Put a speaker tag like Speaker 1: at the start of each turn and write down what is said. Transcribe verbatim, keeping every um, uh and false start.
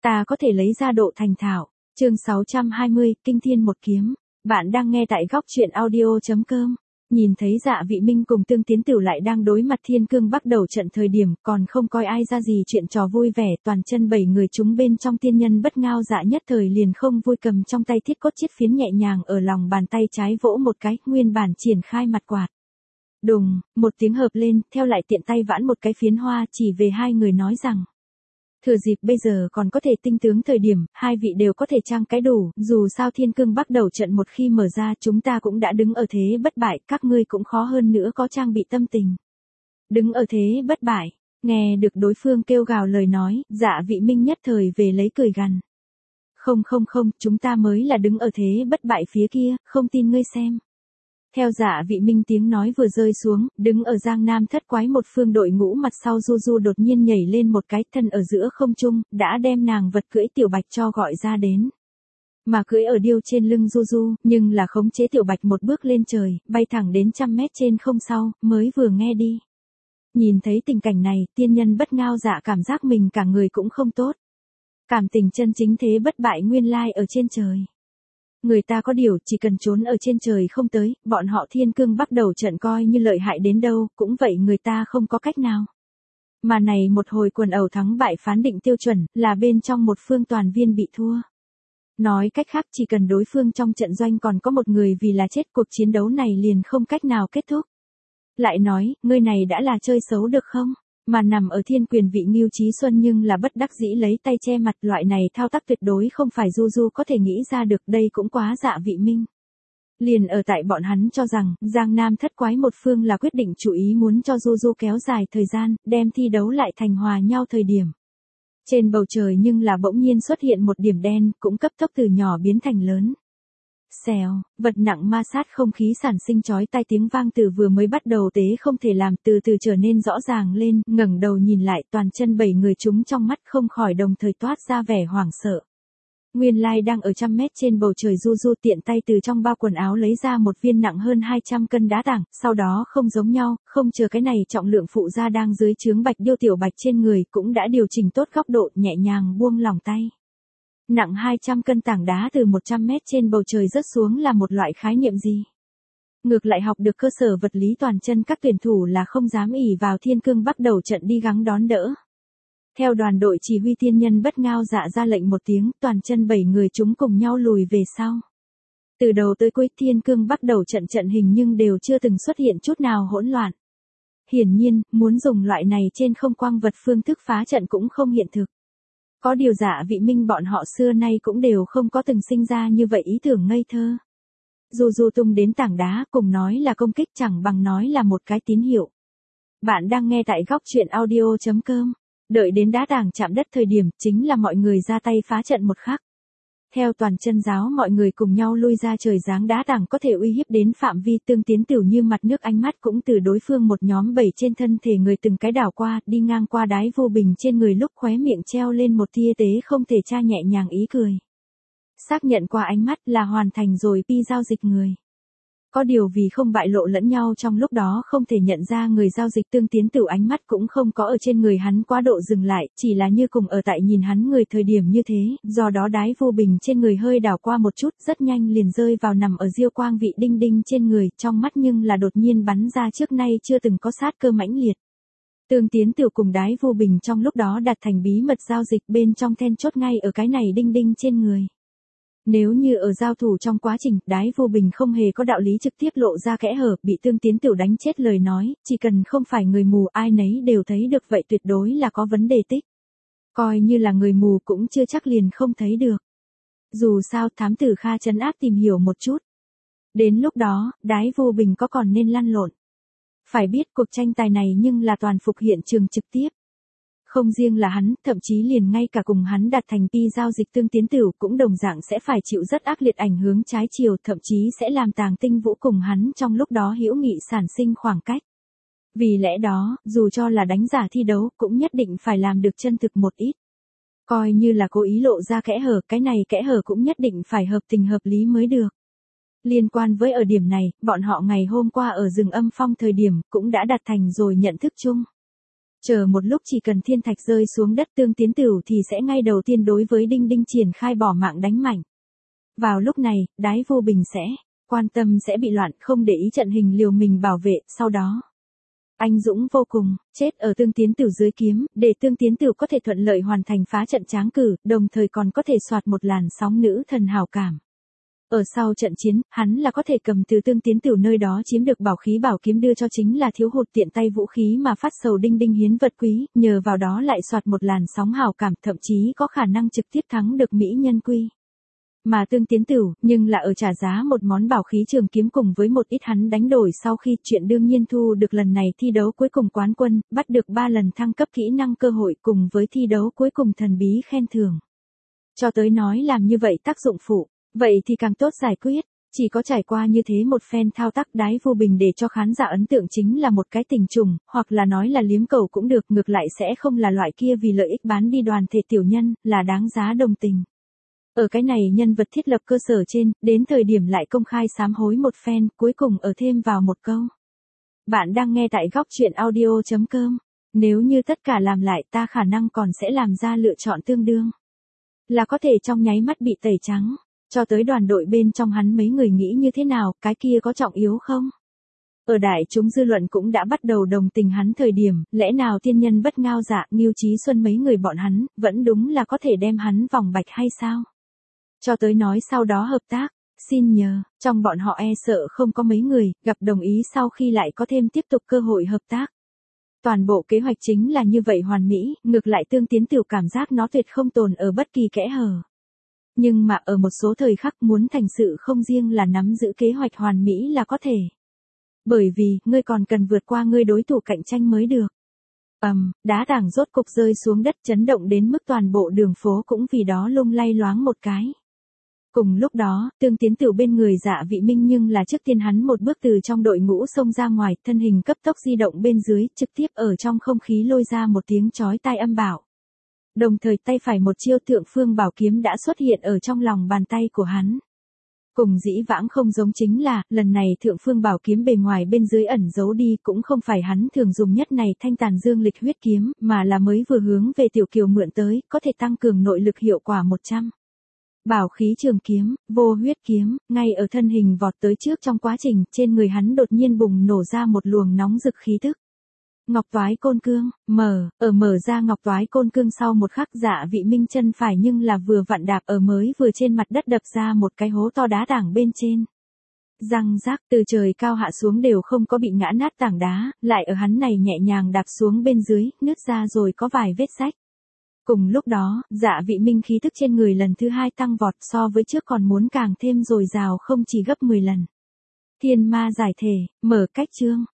Speaker 1: ta có thể lấy ra độ thành thạo. Chương sáu trăm hai mươi, Kinh Thiên một kiếm. Bạn đang nghe tại góc truyện audio chấm com. Nhìn thấy Dạ Vị Minh cùng Tương Tiến Tửu lại đang đối mặt Thiên Cương Bắc đầu trận thời điểm, còn không coi ai ra gì chuyện trò vui vẻ, toàn chân bảy người chúng bên trong tiên nhân bất ngao dạ nhất thời liền không vui, cầm trong tay thiết cốt chiết phiến nhẹ nhàng ở lòng bàn tay trái vỗ một cái, nguyên bản triển khai mặt quạt. Đùng, một tiếng hợp lên, theo lại tiện tay vãn một cái phiến hoa, chỉ về hai người nói rằng: thừa dịp bây giờ còn có thể tinh tướng thời điểm, hai vị đều có thể trang cái đủ, dù sao Thiên Cương Bắc đầu trận một khi mở ra chúng ta cũng đã đứng ở thế bất bại, các ngươi cũng khó hơn nữa có trang bị tâm tình. Đứng ở thế bất bại, nghe được đối phương kêu gào lời nói, Dạ Vị Minh nhất thời về lấy cười gằn. Không không không, chúng ta mới là đứng ở thế bất bại phía kia, không tin ngươi xem. Theo Dạ Vị Minh tiếng nói vừa rơi xuống, đứng ở Giang Nam thất quái một phương đội ngũ mặt sau Du Du đột nhiên nhảy lên một cái, thân ở giữa không trung, đã đem nàng vật cưỡi Tiểu Bạch cho gọi ra đến. Mà cưỡi ở điêu trên lưng Du Du, nhưng là khống chế Tiểu Bạch một bước lên trời, bay thẳng đến trăm mét trên không sau, mới vừa nghe đi. Nhìn thấy tình cảnh này, tiên nhân bất ngao dạ cảm giác mình cả người cũng không tốt. Cảm tình chân chính thế bất bại nguyên lai ở trên trời. Người ta có điều, chỉ cần trốn ở trên trời không tới, bọn họ Thiên Cương Bắc đầu trận coi như lợi hại đến đâu, cũng vậy người ta không có cách nào. Mà này một hồi quần ẩu thắng bại phán định tiêu chuẩn, là bên trong một phương toàn viên bị thua. Nói cách khác, chỉ cần đối phương trong trận doanh còn có một người vì là chết, cuộc chiến đấu này liền không cách nào kết thúc. Lại nói, ngươi này đã là chơi xấu được không? Mà nằm ở thiên quyền vị Ngưu Chí Xuân nhưng là bất đắc dĩ lấy tay che mặt, loại này thao tác tuyệt đối không phải Du Du có thể nghĩ ra được, đây cũng quá Dạ Vị Minh. Liền ở tại bọn hắn cho rằng, Giang Nam thất quái một phương là quyết định chủ ý muốn cho Du Du kéo dài thời gian, đem thi đấu lại thành hòa nhau thời điểm. Trên bầu trời nhưng là bỗng nhiên xuất hiện một điểm đen, cũng cấp tốc từ nhỏ biến thành lớn. Xèo, vật nặng ma sát không khí sản sinh chói tai tiếng vang từ vừa mới bắt đầu tế không thể làm từ từ trở nên rõ ràng lên, ngẩng đầu nhìn lại toàn chân bảy người chúng trong mắt không khỏi đồng thời toát ra vẻ hoảng sợ. Nguyên lai đang ở trăm mét trên bầu trời Du Du tiện tay từ trong bao quần áo lấy ra một viên nặng hơn hai trăm cân đá tảng, sau đó không giống nhau, không chờ cái này trọng lượng phụ ra đang dưới chướng Bạch Điêu Tiểu Bạch trên người cũng đã điều chỉnh tốt góc độ, nhẹ nhàng buông lòng tay. Nặng hai trăm cân tảng đá từ một trăm mét trên bầu trời rớt xuống là một loại khái niệm gì? Ngược lại học được cơ sở vật lý toàn chân các tuyển thủ là không dám ỷ vào Thiên Cương Bắc đầu trận đi gắng đón đỡ. Theo đoàn đội chỉ huy tiên nhân bất ngao dạ ra lệnh một tiếng, toàn chân bảy người chúng cùng nhau lùi về sau. Từ đầu tới cuối Thiên Cương Bắc đầu trận trận hình nhưng đều chưa từng xuất hiện chút nào hỗn loạn. Hiển nhiên, muốn dùng loại này trên không quang vật phương thức phá trận cũng không hiện thực. Có điều Dạ Vị Minh bọn họ xưa nay cũng đều không có từng sinh ra như vậy ý tưởng ngây thơ. Dù dù tung đến tảng đá cùng nói là công kích chẳng bằng nói là một cái tín hiệu. Bạn đang nghe tại góc truyện audio chấm com. Đợi đến đá tảng chạm đất thời điểm chính là mọi người ra tay phá trận một khắc. Theo toàn chân giáo mọi người cùng nhau lui ra trời giáng đá tảng có thể uy hiếp đến phạm vi Tương Tiến Tửu như mặt nước ánh mắt cũng từ đối phương một nhóm bảy trên thân thể người từng cái đảo qua, đi ngang qua Đái Vô Bình trên người lúc khóe miệng treo lên một tia tế không thể tra nhẹ nhàng ý cười. Xác nhận qua ánh mắt là hoàn thành rồi pi giao dịch người. Có điều vì không bại lộ lẫn nhau trong lúc đó không thể nhận ra người giao dịch Tương Tiến Tửu ánh mắt cũng không có ở trên người hắn quá độ dừng lại, chỉ là như cùng ở tại nhìn hắn người thời điểm như thế, do đó Đái Vô Bình trên người hơi đảo qua một chút, rất nhanh liền rơi vào nằm ở diêu quang vị đinh đinh trên người, trong mắt nhưng là đột nhiên bắn ra trước nay chưa từng có sát cơ mãnh liệt. Tương Tiến Tửu cùng Đái Vô Bình trong lúc đó đạt thành bí mật giao dịch bên trong then chốt ngay ở cái này đinh đinh trên người. Nếu như ở giao thủ trong quá trình, Đái Vô Bình không hề có đạo lý trực tiếp lộ ra kẽ hở, bị Tương Tiến Tửu đánh chết lời nói, chỉ cần không phải người mù ai nấy đều thấy được vậy tuyệt đối là có vấn đề tích. Coi như là người mù cũng chưa chắc liền không thấy được. Dù sao thám tử Kha trấn áp tìm hiểu một chút. Đến lúc đó, Đái Vô Bình có còn nên lăn lộn. Phải biết cuộc tranh tài này nhưng là toàn phục hiện trường trực tiếp. Không riêng là hắn, thậm chí liền ngay cả cùng hắn đạt thành pi giao dịch Tương Tiến Tửu cũng đồng dạng sẽ phải chịu rất ác liệt ảnh hướng trái chiều, thậm chí sẽ làm Tàng Tinh Vũ cùng hắn trong lúc đó hữu nghị sản sinh khoảng cách. Vì lẽ đó, dù cho là đánh giả thi đấu, cũng nhất định phải làm được chân thực một ít. Coi như là cố ý lộ ra kẽ hở, cái này kẽ hở cũng nhất định phải hợp tình hợp lý mới được. Liên quan với ở điểm này, bọn họ ngày hôm qua ở rừng Âm Phong thời điểm cũng đã đạt thành rồi nhận thức chung. Chờ một lúc chỉ cần thiên thạch rơi xuống đất Tương Tiến Tửu thì sẽ ngay đầu tiên đối với Đinh Đinh triển khai bỏ mạng đánh mạnh. Vào lúc này, Đái Vô Bình sẽ quan tâm sẽ bị loạn, không để ý trận hình liều mình bảo vệ, sau đó anh dũng vô cùng, chết ở Tương Tiến Tửu dưới kiếm, để Tương Tiến Tửu có thể thuận lợi hoàn thành phá trận tráng cử, đồng thời còn có thể soạt một làn sóng nữ thần hào cảm. Ở sau trận chiến, hắn là có thể cầm từ Tương Tiến Tửu nơi đó chiếm được bảo khí bảo kiếm đưa cho chính là thiếu hụt tiện tay vũ khí mà phát sầu Đinh Đinh hiến vật quý, nhờ vào đó lại soạt một làn sóng hào cảm, thậm chí có khả năng trực tiếp thắng được mỹ nhân quy. Mà Tương Tiến Tửu, nhưng là ở trả giá một món bảo khí trường kiếm cùng với một ít hắn đánh đổi sau khi chuyện đương nhiên thu được lần này thi đấu cuối cùng quán quân, bắt được ba lần thăng cấp kỹ năng cơ hội cùng với thi đấu cuối cùng thần bí khen thưởng. Cho tới nói làm như vậy tác dụng phụ, vậy thì càng tốt giải quyết. Chỉ có trải qua như thế một phen thao tác Đái Vô Bình để cho khán giả ấn tượng chính là một cái tình trùng, hoặc là nói là liếm cầu cũng được, ngược lại sẽ không là loại kia vì lợi ích bán đi đoàn thể tiểu nhân, là đáng giá đồng tình. Ở cái này nhân vật thiết lập cơ sở trên, đến thời điểm lại công khai sám hối một phen, cuối cùng ở thêm vào một câu. Bạn đang nghe tại góc truyện audio chấm com. Nếu như tất cả làm lại ta khả năng còn sẽ làm ra lựa chọn tương đương. Là có thể trong nháy mắt bị tẩy trắng. Cho tới đoàn đội bên trong hắn mấy người nghĩ như thế nào, cái kia có trọng yếu không? Ở đại chúng dư luận cũng đã bắt đầu đồng tình hắn thời điểm, lẽ nào tiên nhân bất ngao dạ, Ngưu Chí Xuân mấy người bọn hắn, vẫn đúng là có thể đem hắn vòng bạch hay sao? Cho tới nói sau đó hợp tác, xin nhờ, trong bọn họ e sợ không có mấy người, gặp đồng ý sau khi lại có thêm tiếp tục cơ hội hợp tác. Toàn bộ kế hoạch chính là như vậy hoàn mỹ, ngược lại Tương Tiến Tửu cảm giác nó tuyệt không tồn ở bất kỳ kẽ hở. Nhưng mà ở một số thời khắc muốn thành sự không riêng là nắm giữ kế hoạch hoàn mỹ là có thể. Bởi vì, ngươi còn cần vượt qua ngươi đối thủ cạnh tranh mới được. Ầm, um, đá tảng rốt cục rơi xuống đất chấn động đến mức toàn bộ đường phố cũng vì đó lung lay loáng một cái. Cùng lúc đó, Tương Tiến Tửu bên người Dạ Vị Minh nhưng là trước tiên hắn một bước từ trong đội ngũ xông ra ngoài, thân hình cấp tốc di động bên dưới, trực tiếp ở trong không khí lôi ra một tiếng chói tai âm bạo. Đồng thời tay phải một chiêu Thượng Phương Bảo Kiếm đã xuất hiện ở trong lòng bàn tay của hắn. Cùng dĩ vãng không giống chính là, lần này Thượng Phương Bảo Kiếm bề ngoài bên dưới ẩn giấu đi cũng không phải hắn thường dùng nhất này thanh tàn dương lịch huyết kiếm, mà là mới vừa hướng về Tiểu Kiều mượn tới, có thể tăng cường nội lực hiệu quả một trăm. Bảo khí trường kiếm, vô huyết kiếm, ngay ở thân hình vọt tới trước trong quá trình, trên người hắn đột nhiên bùng nổ ra một luồng nóng rực khí tức. Ngọc Toái Côn Cương, mở, ở mở ra Ngọc Toái Côn Cương sau một khắc Dạ Vị Minh chân phải nhưng là vừa vặn đạp ở mới vừa trên mặt đất đập ra một cái hố to đá tảng bên trên. Răng rác từ trời cao hạ xuống đều không có bị ngã nát tảng đá, lại ở hắn này nhẹ nhàng đạp xuống bên dưới, nứt ra rồi có vài vết rách. Cùng lúc đó, Dạ Vị Minh khí tức trên người lần thứ hai tăng vọt so với trước còn muốn càng thêm dồi dào không chỉ gấp mười lần. Thiên ma giải thể, mở cách chương.